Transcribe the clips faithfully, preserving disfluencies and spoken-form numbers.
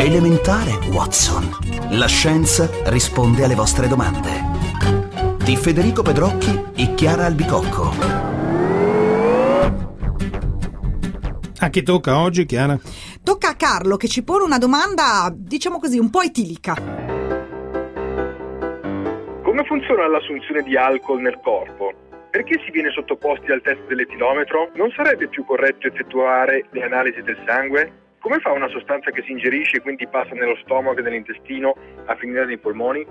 Elementare, Watson. La scienza risponde alle vostre domande. Di Federico Pedrocchi e Chiara Albicocco. A chi tocca oggi, Chiara? Tocca a Carlo, che ci pone una domanda, diciamo così, un po' etilica. Come funziona l'assunzione di alcol nel corpo? Perché si viene sottoposti al test dell'etilometro? Non sarebbe più corretto effettuare le analisi del sangue? Come fa una sostanza che si ingerisce e quindi passa nello stomaco e nell'intestino a finire nei polmoni?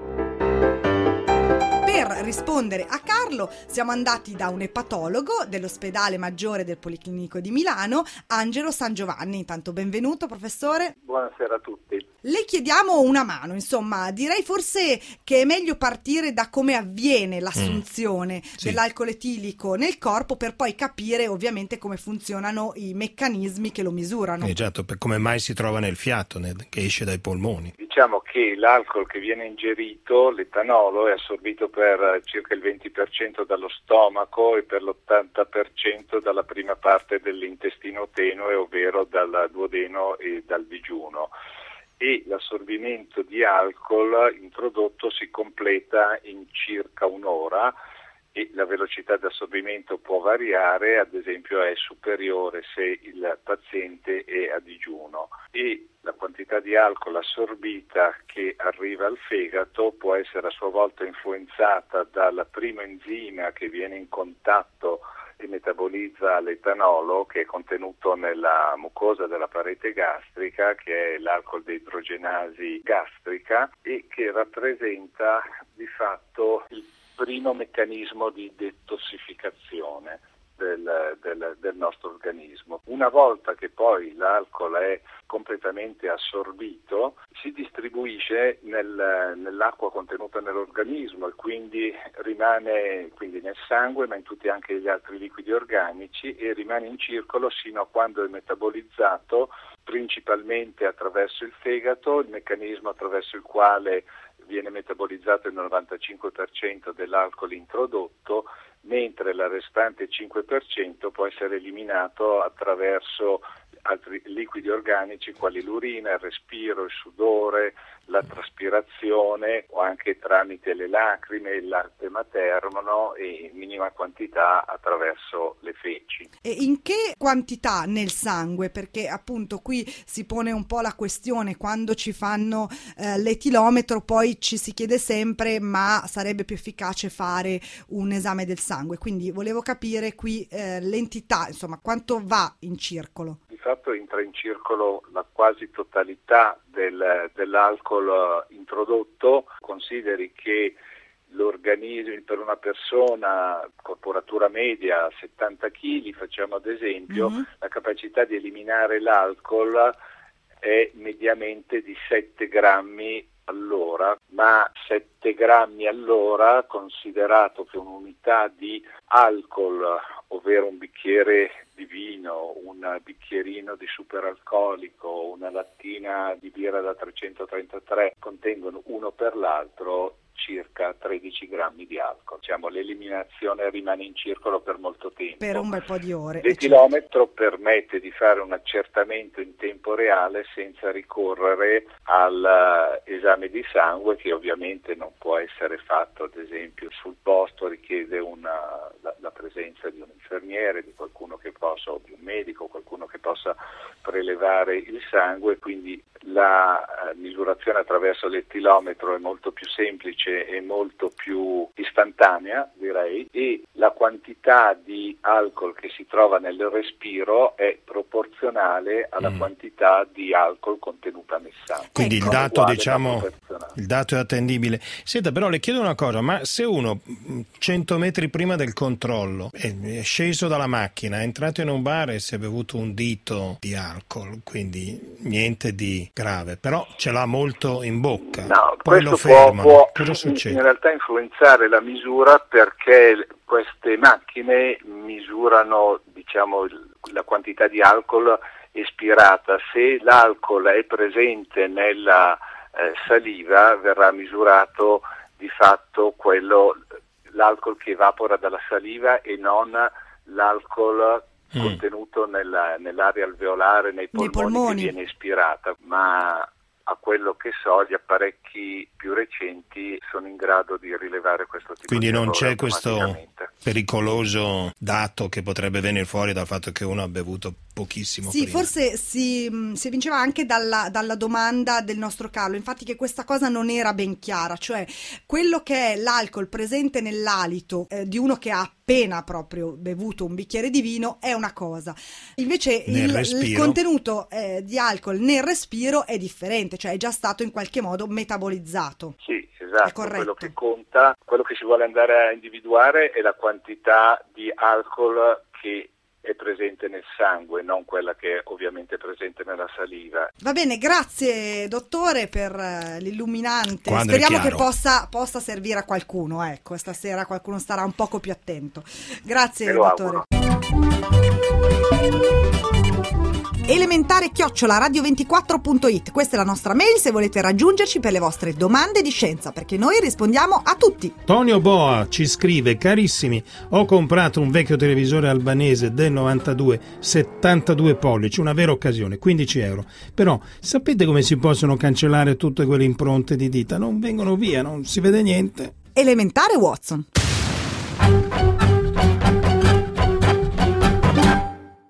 Per rispondere a Carlo siamo andati da un epatologo dell'ospedale maggiore del Policlinico di Milano, Angelo San Giovanni. Intanto benvenuto, professore. Buonasera a tutti. Le chiediamo una mano, insomma, direi forse che è meglio partire da come avviene l'assunzione mm, sì. dell'alcol etilico nel corpo, per poi capire ovviamente come funzionano i meccanismi che lo misurano. Esatto, per come mai si trova nel fiato nel, che esce dai polmoni. Diciamo che l'alcol che viene ingerito, l'etanolo, è assorbito per circa il venti per cento dallo stomaco e per l'ottanta per cento dalla prima parte dell'intestino tenue, ovvero dal duodeno e dal digiuno. E l'assorbimento di alcol introdotto si completa in circa un'ora e la velocità di assorbimento può variare, ad esempio è superiore se il paziente è a digiuno, e la quantità di alcol assorbita che arriva al fegato può essere a sua volta influenzata dal primo enzima che viene in contatto e metabolizza l'etanolo, che è contenuto nella mucosa della parete gastrica, che è l'alcol deidrogenasi gastrica, e che rappresenta di fatto il primo meccanismo di detossificazione del, del, del nostro organismo. Una volta che poi l'alcol è completamente assorbito, si distribuisce nel, nell'acqua contenuta nell'organismo e quindi rimane quindi nel sangue, ma in tutti anche gli altri liquidi organici, e rimane in circolo sino a quando è metabolizzato principalmente attraverso il fegato, il meccanismo attraverso il quale viene metabolizzato il novantacinque per cento dell'alcol introdotto, mentre la restante cinque per cento può essere eliminato attraverso altri liquidi organici quali l'urina, il respiro, il sudore, la traspirazione, o anche tramite le lacrime, il latte materno, e in minima quantità attraverso le feci. E in che quantità nel sangue? Perché appunto qui si pone un po' la questione, quando ci fanno eh, l'etilometro poi ci si chiede sempre ma sarebbe più efficace fare un esame del sangue, quindi volevo capire qui eh, l'entità, insomma quanto va in circolo. Di fatto entra in circolo la quasi totalità del, dell'alcol introdotto. Consideri che l'organismo per una persona, corporatura media settanta chili, facciamo ad esempio, mm-hmm. la capacità di eliminare l'alcol è mediamente di sette grammi all'ora, ma sette grammi all'ora, considerato che un'unità di alcol, ovvero un bicchiere di vino, un bicchierino di superalcolico, una lattina di birra da trecentotrentatré, contengono uno per l'altro circa tredici grammi di alcol. Diciamo, l'eliminazione rimane in circolo per molto tempo. Per un bel po' di ore. L'etilometro permette di fare un accertamento in tempo reale senza ricorrere all'esame di sangue, che ovviamente non può essere fatto, ad esempio, sul posto, richiede una, la, la presenza di un infermiere, di qualcuno che possa, o di un medico, qualcuno che possa prelevare il sangue, quindi la uh, misurazione attraverso l'etilometro è molto più semplice e molto più istantanea, direi, e la quantità di alcol che si trova nel respiro è proporzionale alla mm. quantità di alcol contenuta nel sangue. Quindi ecco. il dato, diciamo, il dato è attendibile. Senta, però le chiedo una cosa, ma se uno cento metri prima del controllo è, è sceso dalla macchina, è entrato in un bar e si è bevuto un dito di alcol, quindi niente di grave, però ce l'ha molto in bocca, no, poi lo può, fermano, può cosa succede? In realtà influenzare la misura, perché queste macchine misurano, diciamo, la quantità di alcol espirata. Se l'alcol è presente nella eh, saliva, verrà misurato di fatto quello, l'alcol che evapora dalla saliva e non l'alcol mm. contenuto nella, nell'area alveolare, nei polmoni, nei polmoni, che viene espirata, ma a quello che so, gli apparecchi più recenti sono in grado di rilevare questo tipo Quindi di non errore c'è questo automaticamente. pericoloso dato che potrebbe venire fuori dal fatto che uno ha bevuto pochissimo Sì, prima. forse si, si evinceva anche dalla, dalla domanda del nostro Carlo, infatti, che questa cosa non era ben chiara, cioè quello che è l'alcol presente nell'alito eh, di uno che ha appena proprio bevuto un bicchiere di vino è una cosa, invece il, il contenuto eh, di alcol nel respiro è differente, cioè è già stato in qualche modo metabolizzato. Sì, esatto, quello che conta, quello che si vuole andare a individuare è la quantità di alcol che è presente nel sangue, non quella che è ovviamente presente nella saliva. Va bene, grazie dottore per uh, l'illuminante. Quando speriamo che possa, possa servire a qualcuno, ecco, stasera qualcuno starà un poco più attento. Grazie dottore. Elementare chiocciola radio ventiquattro punto it, questa è la nostra mail se volete raggiungerci per le vostre domande di scienza, perché noi rispondiamo a tutti. Tonio Boa ci scrive: carissimi, ho comprato un vecchio televisore albanese del novantadue, settantadue pollici, una vera occasione, quindici euro, però sapete come si possono cancellare tutte quelle impronte di dita? Non vengono via, non si vede niente. Elementare Watson.